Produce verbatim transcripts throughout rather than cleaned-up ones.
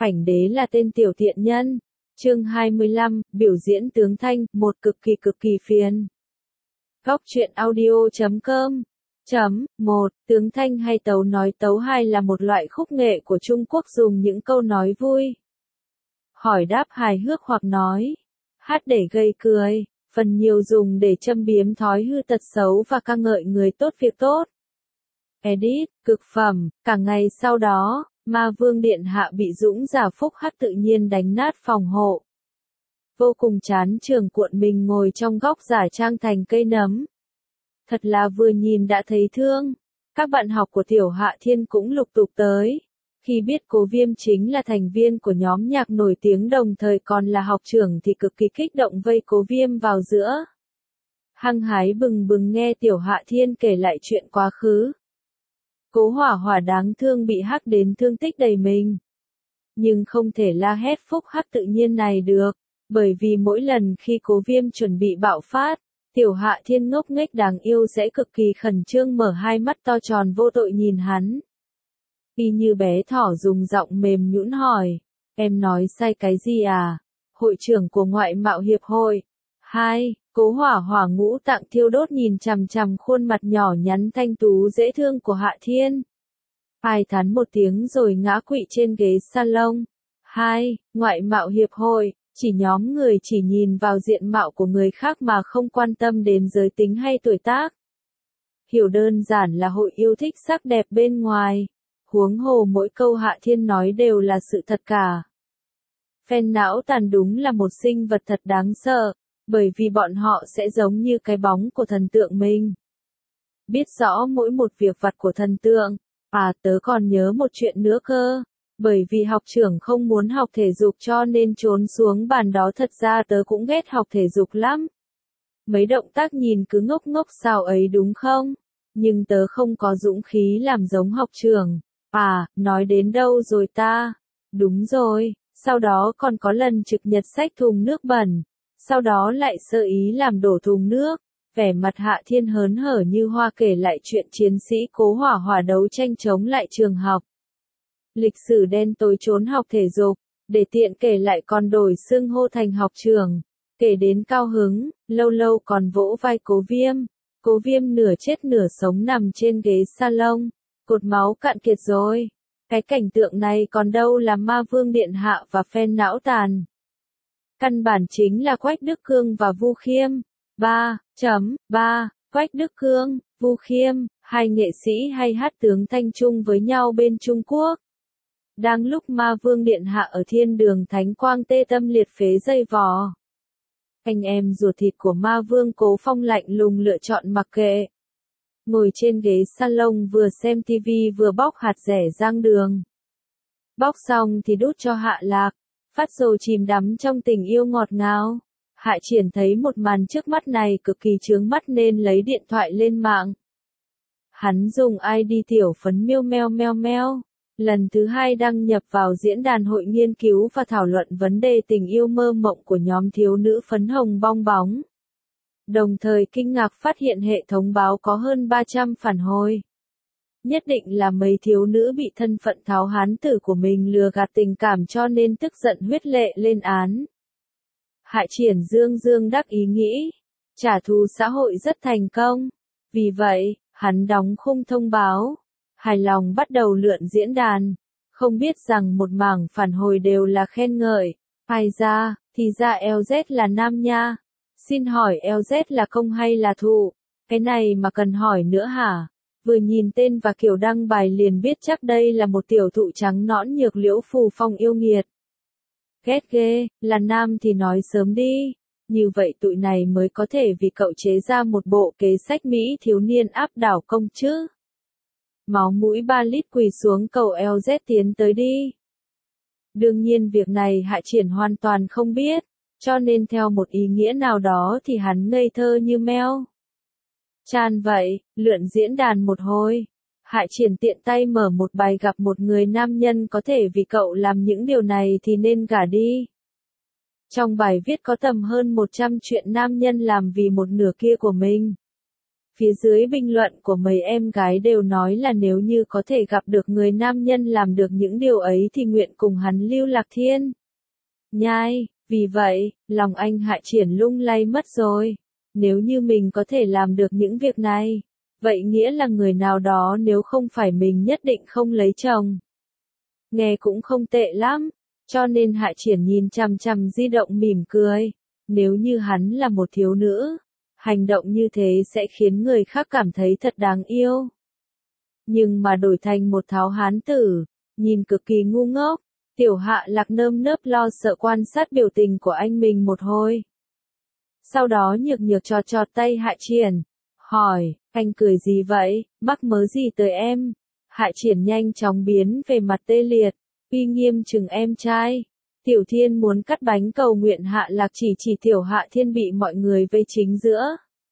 Ảnh đế là tên tiểu thiện nhân. Chương hai mươi lăm, biểu diễn tướng Thanh, một cực kỳ cực kỳ phiền. Góc truyện audio chấm com Chấm, một, tướng Thanh hay tấu nói tấu hai là một loại khúc nghệ của Trung Quốc dùng những câu nói vui, hỏi đáp hài hước hoặc nói, hát để gây cười, phần nhiều dùng để châm biếm thói hư tật xấu và ca ngợi người tốt việc tốt. Edit, cực phẩm, cả ngày sau đó, Ma Vương Điện Hạ bị dũng giả phúc hắc tự nhiên đánh nát phòng hộ. Vô cùng chán trường cuộn mình ngồi trong góc giả trang thành cây nấm. Thật là vừa nhìn đã thấy thương. Các bạn học của Tiểu Hạ Thiên cũng lục tục tới. Khi biết Cố Viêm chính là thành viên của nhóm nhạc nổi tiếng đồng thời còn là học trưởng thì cực kỳ kích động vây Cố Viêm vào giữa. Hăng hái bừng bừng nghe Tiểu Hạ Thiên kể lại chuyện quá khứ. Cố Hỏa Hỏa đáng thương bị hắc đến thương tích đầy mình. Nhưng không thể la hét phúc hắc tự nhiên này được, bởi vì mỗi lần khi Cố Viêm chuẩn bị bạo phát, Tiểu Hạ Thiên ngốc nghếch đáng yêu sẽ cực kỳ khẩn trương mở hai mắt to tròn vô tội nhìn hắn. Y như bé thỏ dùng giọng mềm nhũn hỏi, em nói sai cái gì à? Hội trưởng của Ngoại mạo Hiệp hội. Hai, Cố Hỏa Hỏa ngũ tạng thiêu đốt nhìn chằm chằm khuôn mặt nhỏ nhắn thanh tú dễ thương của Hạ Thiên. Ai thán một tiếng rồi ngã quỵ trên ghế salon. Hai, Ngoại mạo Hiệp hội, chỉ nhóm người chỉ nhìn vào diện mạo của người khác mà không quan tâm đến giới tính hay tuổi tác. Hiểu đơn giản là hội yêu thích sắc đẹp bên ngoài. Huống hồ mỗi câu Hạ Thiên nói đều là sự thật cả. Phen não tàn đúng là một sinh vật thật đáng sợ, bởi vì bọn họ sẽ giống như cái bóng của thần tượng mình. Biết rõ mỗi một việc vặt của thần tượng, à tớ còn nhớ một chuyện nữa cơ, bởi vì học trưởng không muốn học thể dục cho nên trốn xuống bàn đó thật ra tớ cũng ghét học thể dục lắm. Mấy động tác nhìn cứ ngốc ngốc sao ấy đúng không? Nhưng tớ không có dũng khí làm giống học trưởng. À, nói đến đâu rồi ta? Đúng rồi, sau đó còn có lần trực nhật xách thùng nước bẩn, sau đó lại sơ ý làm đổ thùng nước, vẻ mặt Hạ Thiên hớn hở như hoa kể lại chuyện chiến sĩ Cố Hỏa Hỏa đấu tranh chống lại trường học. Lịch sử đen tối trốn học thể dục, để tiện kể lại còn đổi xưng hô thành học trường, kể đến cao hứng, lâu lâu còn vỗ vai Cố Viêm. Cố Viêm nửa chết nửa sống nằm trên ghế salon. Cột máu cạn kiệt rồi. Cái cảnh tượng này còn đâu là Ma Vương Điện Hạ và phen não tàn. Căn bản chính là Quách Đức Cương và Vu Khiêm. ba chấm ba Quách Đức Cương, Vu Khiêm, hai nghệ sĩ hay hát tướng Thanh chung với nhau bên Trung Quốc. Đang lúc Ma Vương Điện Hạ ở thiên đường thánh quang tê tâm liệt phế dây vò. Anh em ruột thịt của Ma Vương Cố Phong lạnh lùng lựa chọn mặc kệ. Ngồi trên ghế salon vừa xem tivi vừa bóc hạt rẻ rang đường. Bóc xong thì đút cho Hạ Lạc, phát rồi chìm đắm trong tình yêu ngọt ngào. Hạ Triển thấy một màn trước mắt này cực kỳ chướng mắt nên lấy điện thoại lên mạng. Hắn dùng i đê tiểu phấn miêu meo meo meo. Lần thứ hai đăng nhập vào diễn đàn hội nghiên cứu và thảo luận vấn đề tình yêu mơ mộng của nhóm thiếu nữ phấn hồng bong bóng. Đồng thời kinh ngạc phát hiện hệ thống báo có hơn ba trăm phản hồi. Nhất định là mấy thiếu nữ bị thân phận tháo hán tử của mình lừa gạt tình cảm cho nên tức giận huyết lệ lên án. Hạ Triển dương dương đắc ý nghĩ, trả thù xã hội rất thành công. Vì vậy, hắn đóng khung thông báo, hài lòng bắt đầu lượn diễn đàn. Không biết rằng một mảng phản hồi đều là khen ngợi. Ai ra, thì ra lờ dét là nam nha. Xin hỏi lờ dét là công hay là thụ? Cái này mà cần hỏi nữa hả? Vừa nhìn tên và kiểu đăng bài liền biết chắc đây là một tiểu thụ trắng nõn nhược liễu phù phong yêu nghiệt. Ghét ghê, là nam thì nói sớm đi. Như vậy tụi này mới có thể vì cậu chế ra một bộ kế sách Mỹ thiếu niên áp đảo công chứ. Máu mũi ba lít quỳ xuống cầu lờ dét tiến tới đi. Đương nhiên việc này Hạ Triển hoàn toàn không biết. Cho nên theo một ý nghĩa nào đó thì hắn ngây thơ như meo. Chan vậy, lượn diễn đàn một hồi. Hạ Triển tiện tay mở một bài gặp một người nam nhân có thể vì cậu làm những điều này thì nên gả đi. Trong bài viết có tầm hơn một trăm chuyện nam nhân làm vì một nửa kia của mình. Phía dưới bình luận của mấy em gái đều nói là nếu như có thể gặp được người nam nhân làm được những điều ấy thì nguyện cùng hắn lưu lạc thiên nhai. Vì vậy, lòng anh Hạ Triển lung lay mất rồi. Nếu như mình có thể làm được những việc này, vậy nghĩa là người nào đó nếu không phải mình nhất định không lấy chồng. Nghe cũng không tệ lắm, cho nên Hạ Triển nhìn chằm chằm di động mỉm cười. Nếu như hắn là một thiếu nữ, hành động như thế sẽ khiến người khác cảm thấy thật đáng yêu. Nhưng mà đổi thành một tháo hán tử, nhìn cực kỳ ngu ngốc, Tiểu Hạ Lạc nơm nớp lo sợ quan sát biểu tình của anh mình một hồi. Sau đó nhược nhược trọt trọt tay Hạ Triển, hỏi, anh cười gì vậy, mắc mớ gì tới em? Hạ Triển nhanh chóng biến về mặt tê liệt, uy nghiêm chừng em trai. Tiểu Thiên muốn cắt bánh cầu nguyện Hạ Lạc chỉ chỉ Tiểu Hạ Thiên bị mọi người vây chính giữa.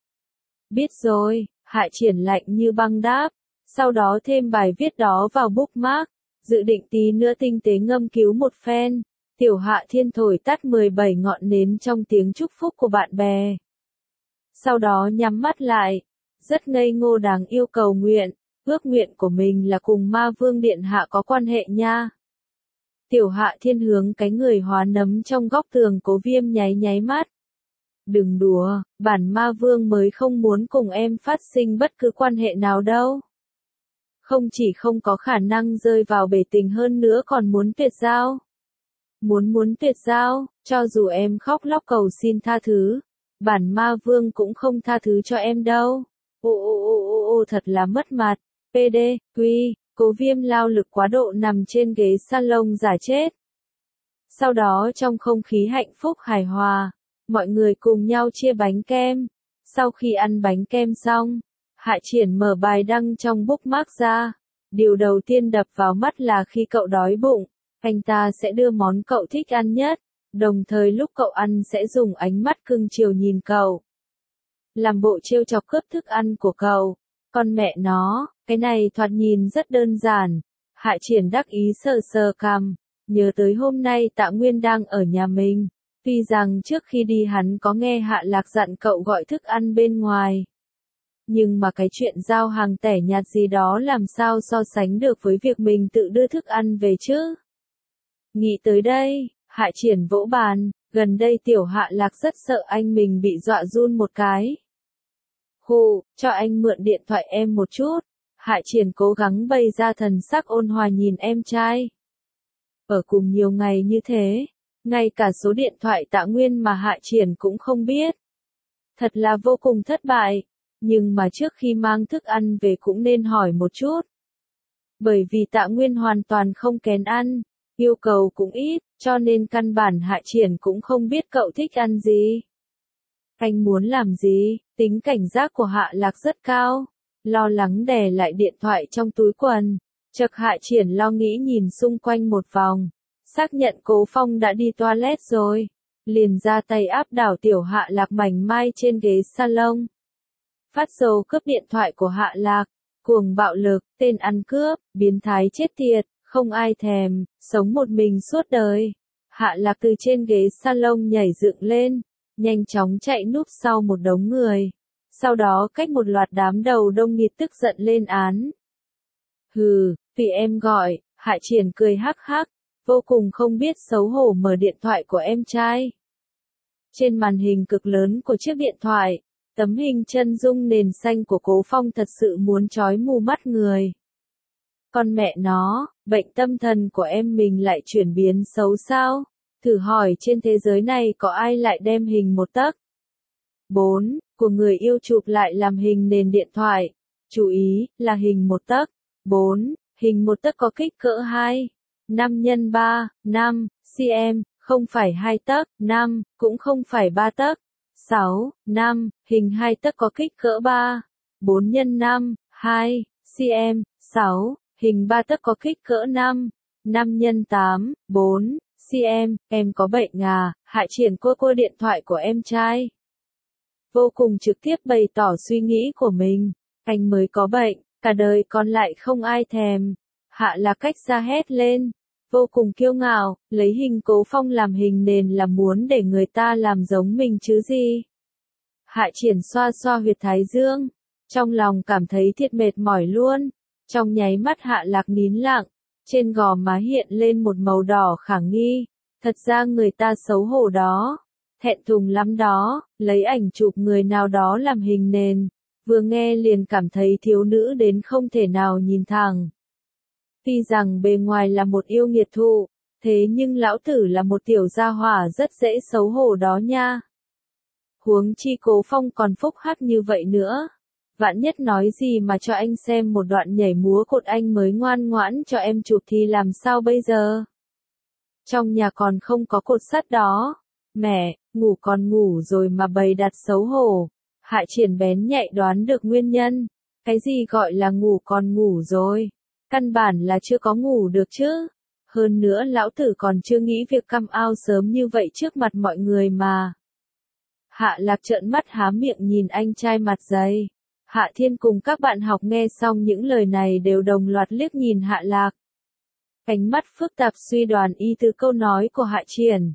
Biết rồi, Hạ Triển lạnh như băng đáp, sau đó thêm bài viết đó vào bookmark, dự định tí nữa tinh tế ngâm cứu một phen. Tiểu Hạ Thiên thổi tắt mười bảy ngọn nến trong tiếng chúc phúc của bạn bè. Sau đó nhắm mắt lại, rất ngây ngô đáng yêu cầu nguyện, ước nguyện của mình là cùng Ma Vương Điện Hạ có quan hệ nha. Tiểu Hạ Thiên hướng cái người hóa nấm trong góc tường Cố Viêm nháy nháy mắt. Đừng đùa, bản Ma Vương mới không muốn cùng em phát sinh bất cứ quan hệ nào đâu. Không chỉ không có khả năng rơi vào bể tình hơn nữa còn muốn tuyệt giao. Muốn muốn tuyệt giao, cho dù em khóc lóc cầu xin tha thứ, bản Ma Vương cũng không tha thứ cho em đâu. Ô ô ô ô ô thật là mất mặt. pê đê, quy, Cố Viêm lao lực quá độ nằm trên ghế salon giả chết. Sau đó trong không khí hạnh phúc hài hòa, mọi người cùng nhau chia bánh kem. Sau khi ăn bánh kem xong, Hạ Triển mở bài đăng trong bookmark ra. Điều đầu tiên đập vào mắt là khi cậu đói bụng, anh ta sẽ đưa món cậu thích ăn nhất, đồng thời lúc cậu ăn sẽ dùng ánh mắt cưng chiều nhìn cậu. Làm bộ trêu chọc cướp thức ăn của cậu. Con mẹ nó, cái này thoạt nhìn rất đơn giản. Hạ Triển đắc ý sờ sờ cằm, nhớ tới hôm nay Tạ Nguyên đang ở nhà mình. Tuy rằng trước khi đi hắn có nghe Hạ Lạc dặn cậu gọi thức ăn bên ngoài. Nhưng mà cái chuyện giao hàng tẻ nhạt gì đó làm sao so sánh được với việc mình tự đưa thức ăn về chứ? Nghĩ tới đây, Hạ Triển vỗ bàn, gần đây Tiểu Hạ Lạc rất sợ anh mình bị dọa run một cái. Hù, cho anh mượn điện thoại em một chút. Hạ Triển cố gắng bày ra thần sắc ôn hòa nhìn em trai. Ở cùng nhiều ngày như thế, ngay cả số điện thoại Tạ Nguyên mà Hạ Triển cũng không biết. Thật là vô cùng thất bại, nhưng mà trước khi mang thức ăn về cũng nên hỏi một chút. Bởi vì Tạ Nguyên hoàn toàn không kén ăn, yêu cầu cũng ít, cho nên căn bản Hạ Triển cũng không biết cậu thích ăn gì. Anh muốn làm gì? Tính cảnh giác của Hạ Lạc rất cao. Lo lắng đè lại điện thoại trong túi quần. Chợt Hạ Triển lo nghĩ nhìn xung quanh một vòng. Xác nhận Cố Phong đã đi toilet rồi. Liền ra tay áp đảo Tiểu Hạ Lạc mảnh mai trên ghế salon. Phát dầu cướp điện thoại của Hạ Lạc. Cuồng bạo lực, tên ăn cướp, biến thái chết tiệt, không ai thèm, sống một mình suốt đời. Hạ Lạc từ trên ghế salon nhảy dựng lên, nhanh chóng chạy núp sau một đống người. Sau đó cách một loạt đám đầu đông nghịt tức giận lên án. Hừ, vì em gọi, Hạ Triển cười hắc hắc, vô cùng không biết xấu hổ mở điện thoại của em trai. Trên màn hình cực lớn của chiếc điện thoại, tấm hình chân dung nền xanh của Cố Phong thật sự muốn chói mù mắt người. Con mẹ nó, bệnh tâm thần của em mình lại chuyển biến xấu sao? Thử hỏi trên thế giới này có ai lại đem hình một tấc bốn của người yêu chụp lại làm hình nền điện thoại. Chú ý, là hình một tấc bốn, hình một tấc có kích cỡ hai, năm nhân ba, năm cm, không phải hai tấc, năm, cũng không phải ba tấc, sáu, năm, hình hai tấc có kích cỡ ba, bốn nhân năm, hai cm, sáu, hình ba tấc có kích cỡ năm, năm nhân tám, bốn cm, em có bệnh à? Hạ Triển cô cô điện thoại của em trai. Vô cùng trực tiếp bày tỏ suy nghĩ của mình, anh mới có bệnh, cả đời còn lại không ai thèm. Hạ Lạc cách ra hét lên, vô cùng kiêu ngạo, lấy hình Cố Phong làm hình nền là muốn để người ta làm giống mình chứ gì. Hạ Triển xoa xoa huyệt thái dương, Trong lòng cảm thấy thiệt mệt mỏi luôn. Trong nháy mắt Hạ Lạc nín lặng, trên gò má hiện lên một màu đỏ khả nghi. Thật ra người ta xấu hổ đó, thẹn thùng lắm đó, lấy ảnh chụp người nào đó làm hình nền, vừa nghe liền cảm thấy thiếu nữ đến không thể nào nhìn thẳng. Tuy rằng bề ngoài là một yêu nghiệt thụ, thế nhưng lão tử là một tiểu gia hỏa rất dễ xấu hổ đó nha. Huống chi Cố Phong còn phúc hắc như vậy nữa. Vạn nhất nói gì mà cho anh xem một đoạn nhảy múa cột anh mới ngoan ngoãn cho em chụp thì làm sao bây giờ? Trong nhà còn không có cột sắt đó. Mẹ, ngủ còn ngủ rồi mà bày đặt xấu hổ. Hạ Triển bén nhạy đoán được nguyên nhân. Cái gì gọi là ngủ còn ngủ rồi? Căn bản là chưa có ngủ được chứ. Hơn nữa lão tử còn chưa nghĩ việc come out sớm như vậy trước mặt mọi người mà. Hạ Lạc trợn mắt há miệng nhìn anh trai mặt dày. Hạ Thiên cùng các bạn học nghe xong những lời này đều đồng loạt liếc nhìn Hạ Lạc. Ánh mắt phức tạp suy đoán y từ câu nói của Hạ Triển.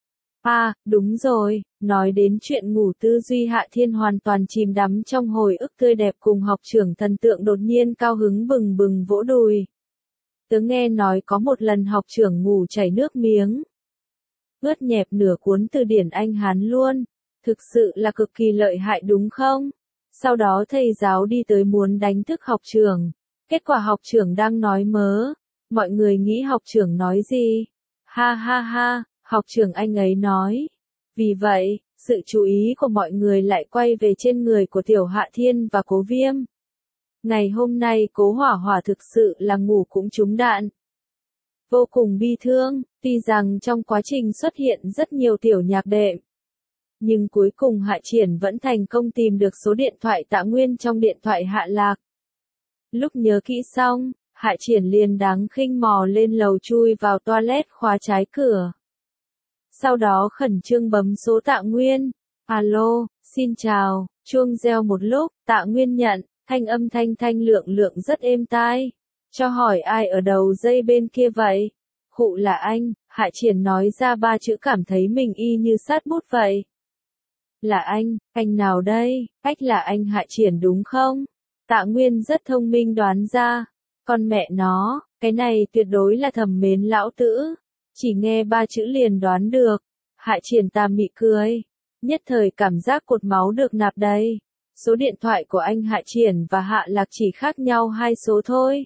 À, đúng rồi, nói đến chuyện ngủ tư duy Hạ Thiên hoàn toàn chìm đắm trong hồi ức tươi đẹp cùng học trưởng thần tượng đột nhiên cao hứng bừng bừng vỗ đùi. Tớ nghe nói có một lần học trưởng ngủ chảy nước miếng. Ướt nhẹp nửa cuốn từ điển Anh Hán luôn, thực sự là cực kỳ lợi hại đúng không? Sau đó thầy giáo đi tới muốn đánh thức học trưởng, kết quả học trưởng đang nói mớ. Mọi người nghĩ học trưởng nói gì? Ha ha ha, học trưởng anh ấy nói. Vì vậy, sự chú ý của mọi người lại quay về trên người của Tiểu Hạ Thiên và Cố Viêm. Ngày hôm nay Cố Hỏa Hỏa thực sự là ngủ cũng trúng đạn. Vô cùng bi thương, tuy rằng trong quá trình xuất hiện rất nhiều tiểu nhạc đệm. Nhưng cuối cùng Hạ Triển vẫn thành công tìm được số điện thoại Tạ Nguyên trong điện thoại Hạ Lạc. Lúc nhớ kỹ xong, Hạ Triển liền đáng khinh mò lên lầu chui vào toilet khóa trái cửa. Sau đó khẩn trương bấm số Tạ Nguyên. Alo, xin chào, chuông reo một lúc, Tạ Nguyên nhận, thanh âm thanh thanh lượng lượng rất êm tai. Cho hỏi ai ở đầu dây bên kia vậy? Khụ là anh, Hạ Triển nói ra ba chữ cảm thấy mình y như sát bút vậy. Là anh, anh nào đây? Cách là anh Hạ Triển đúng không? Tạ Nguyên rất thông minh đoán ra. Con mẹ nó, cái này tuyệt đối là thầm mến lão tử. Chỉ nghe ba chữ liền đoán được. Hạ Triển tà mị cười. Nhất thời cảm giác cột máu được nạp đầy. Số điện thoại của anh Hạ Triển và Hạ Lạc chỉ khác nhau hai số thôi.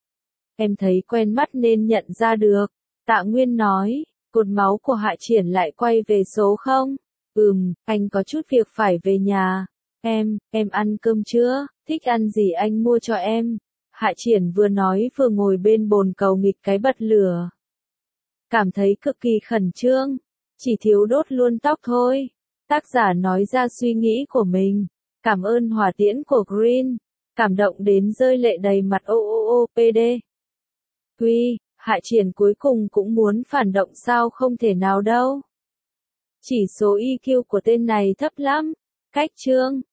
Em thấy quen mắt nên nhận ra được. Tạ Nguyên nói, cột máu của Hạ Triển lại quay về số không? Ừm, anh có chút việc phải về nhà. Em, em ăn cơm chưa? Thích ăn gì anh mua cho em? Hạ Triển vừa nói vừa ngồi bên bồn cầu nghịch cái bật lửa. Cảm thấy cực kỳ khẩn trương. Chỉ thiếu đốt luôn tóc thôi. Tác giả nói ra suy nghĩ của mình. Cảm ơn hỏa tiễn của Green. Cảm động đến rơi lệ đầy mặt ô ô ô pê đê. Quy, Hạ Triển cuối cùng cũng muốn phản động sao không thể nào đâu. Chỉ số i kiu của tên này thấp lắm. Cách chương.